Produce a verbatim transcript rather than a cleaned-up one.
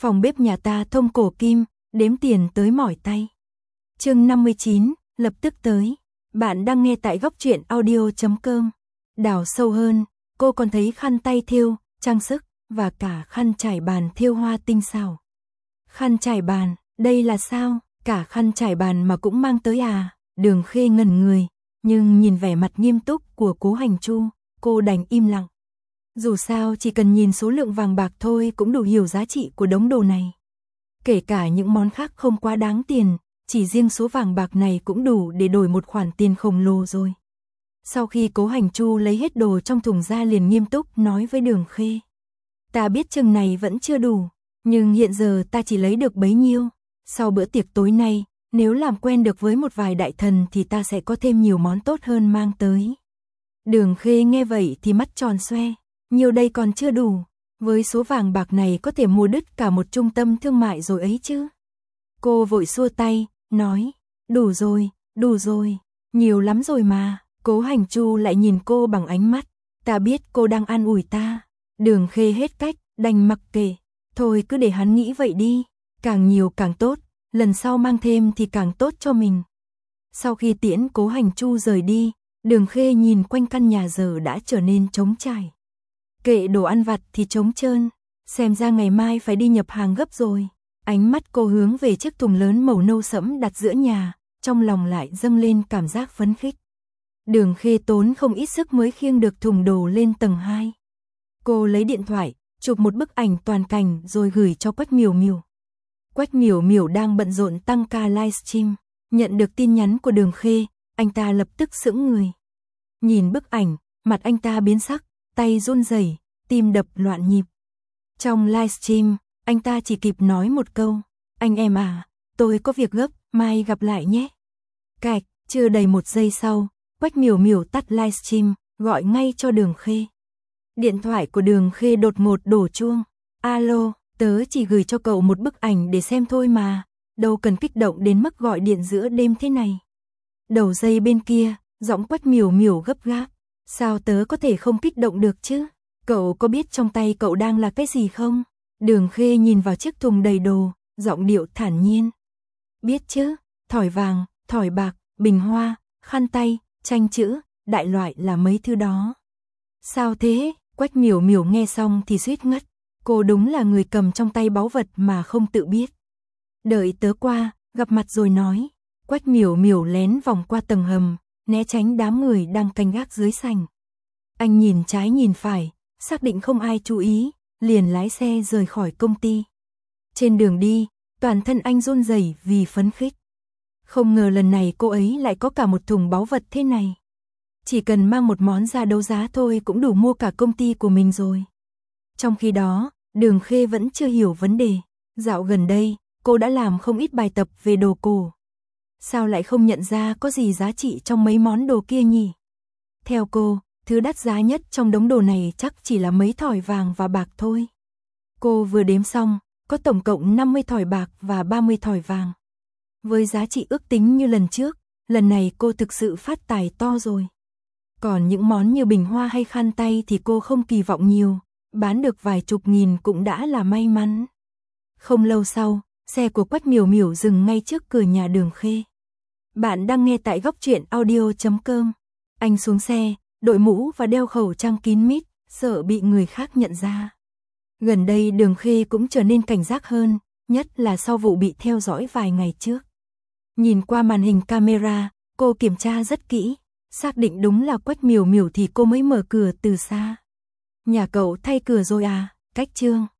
Phòng bếp nhà ta thông cổ kim, đếm tiền tới mỏi tay. Chương năm mươi chín, lập tức tới. Bạn đang nghe tại góc truyện audio chấm com. Đào sâu hơn, cô còn thấy khăn tay thêu, trang sức và cả khăn trải bàn thêu hoa tinh xảo. Khăn trải bàn, đây là sao? Cả khăn trải bàn mà cũng mang tới à? Đường Khê ngẩn người, nhưng nhìn vẻ mặt nghiêm túc của Cố Hành Chu, cô đành im lặng. Dù sao chỉ cần nhìn số lượng vàng bạc thôi cũng đủ hiểu giá trị của đống đồ này. Kể cả những món khác không quá đáng tiền, chỉ riêng số vàng bạc này cũng đủ để đổi một khoản tiền khổng lồ rồi. Sau khi Cố Hành Chu lấy hết đồ trong thùng ra liền nghiêm túc nói với Đường Khê. Ta biết chừng này vẫn chưa đủ, nhưng hiện giờ ta chỉ lấy được bấy nhiêu. Sau bữa tiệc tối nay, nếu làm quen được với một vài đại thần thì ta sẽ có thêm nhiều món tốt hơn mang tới. Đường Khê nghe vậy thì mắt tròn xoe, nhiều đây còn chưa đủ, với số vàng bạc này có thể mua đứt cả một trung tâm thương mại rồi ấy chứ. Cô vội xua tay, nói, đủ rồi, đủ rồi, nhiều lắm rồi mà. Cố Hành Chu lại nhìn cô bằng ánh mắt, ta biết cô đang an ủi ta. Đường Khê hết cách, đành mặc kệ, thôi cứ để hắn nghĩ vậy đi, càng nhiều càng tốt, lần sau mang thêm thì càng tốt cho mình. Sau khi tiễn Cố Hành Chu rời đi, Đường Khê nhìn quanh căn nhà giờ đã trở nên trống trải. Kệ đồ ăn vặt thì trống trơn, xem ra ngày mai phải đi nhập hàng gấp rồi. Ánh mắt cô hướng về chiếc thùng lớn màu nâu sẫm đặt giữa nhà, trong lòng lại dâng lên cảm giác phấn khích. Đường Khê tốn không ít sức mới khiêng được thùng đồ lên tầng hai. Cô lấy điện thoại, chụp một bức ảnh toàn cảnh rồi gửi cho Quách Miểu Miểu. Quách Miểu Miểu đang bận rộn tăng ca livestream, nhận được tin nhắn của Đường Khê, anh ta lập tức sững người. Nhìn bức ảnh, mặt anh ta biến sắc, tay run rẩy, tim đập loạn nhịp. Trong livestream, anh ta chỉ kịp nói một câu, anh em à, tôi có việc gấp, mai gặp lại nhé. Cạch, chưa đầy một giây sau, Quách Miểu Miểu tắt livestream, gọi ngay cho Đường Khê. Điện thoại của Đường Khê đột ngột đổ chuông. Alo, tớ chỉ gửi cho cậu một bức ảnh để xem thôi mà, đâu cần kích động đến mức gọi điện giữa đêm thế này. Đầu dây bên kia, giọng Quách Miểu Miểu gấp gáp. Sao tớ có thể không kích động được chứ? Cậu có biết trong tay cậu đang là cái gì không? Đường Khê nhìn vào chiếc thùng đầy đồ, giọng điệu thản nhiên. Biết chứ, thỏi vàng, thỏi bạc, bình hoa, khăn tay, tranh chữ, đại loại là mấy thứ đó. Sao thế? Quách Miểu Miểu nghe xong thì suýt ngất. Cô đúng là người cầm trong tay báu vật mà không tự biết. Đợi tớ qua, gặp mặt rồi nói. Quách Miểu Miểu lén vòng qua tầng hầm, né tránh đám người đang canh gác dưới sảnh. Anh nhìn trái nhìn phải, xác định không ai chú ý, liền lái xe rời khỏi công ty. Trên đường đi, toàn thân anh run rẩy vì phấn khích. Không ngờ lần này cô ấy lại có cả một thùng báu vật thế này. Chỉ cần mang một món ra đấu giá thôi cũng đủ mua cả công ty của mình rồi. Trong khi đó, Đường Khê vẫn chưa hiểu vấn đề. Dạo gần đây, cô đã làm không ít bài tập về đồ cổ. Sao lại không nhận ra có gì giá trị trong mấy món đồ kia nhỉ? Theo cô, thứ đắt giá nhất trong đống đồ này chắc chỉ là mấy thỏi vàng và bạc thôi. Cô vừa đếm xong, có tổng cộng năm mươi thỏi bạc và ba mươi thỏi vàng. Với giá trị ước tính như lần trước, lần này cô thực sự phát tài to rồi. Còn những món như bình hoa hay khăn tay thì cô không kỳ vọng nhiều, bán được vài chục nghìn cũng đã là may mắn. Không lâu sau, xe của Quách Miểu Miểu dừng ngay trước cửa nhà Đường Khê. Bạn đang nghe tại góc truyện audio chấm com. Anh xuống xe, đội mũ và đeo khẩu trang kín mít, sợ bị người khác nhận ra. Gần đây Đường Khê cũng trở nên cảnh giác hơn, nhất là sau vụ bị theo dõi vài ngày trước. Nhìn qua màn hình camera, cô kiểm tra rất kỹ, xác định đúng là Quách Miểu Miểu thì cô mới mở cửa từ xa. Nhà cậu thay cửa rồi à? Cách Trương.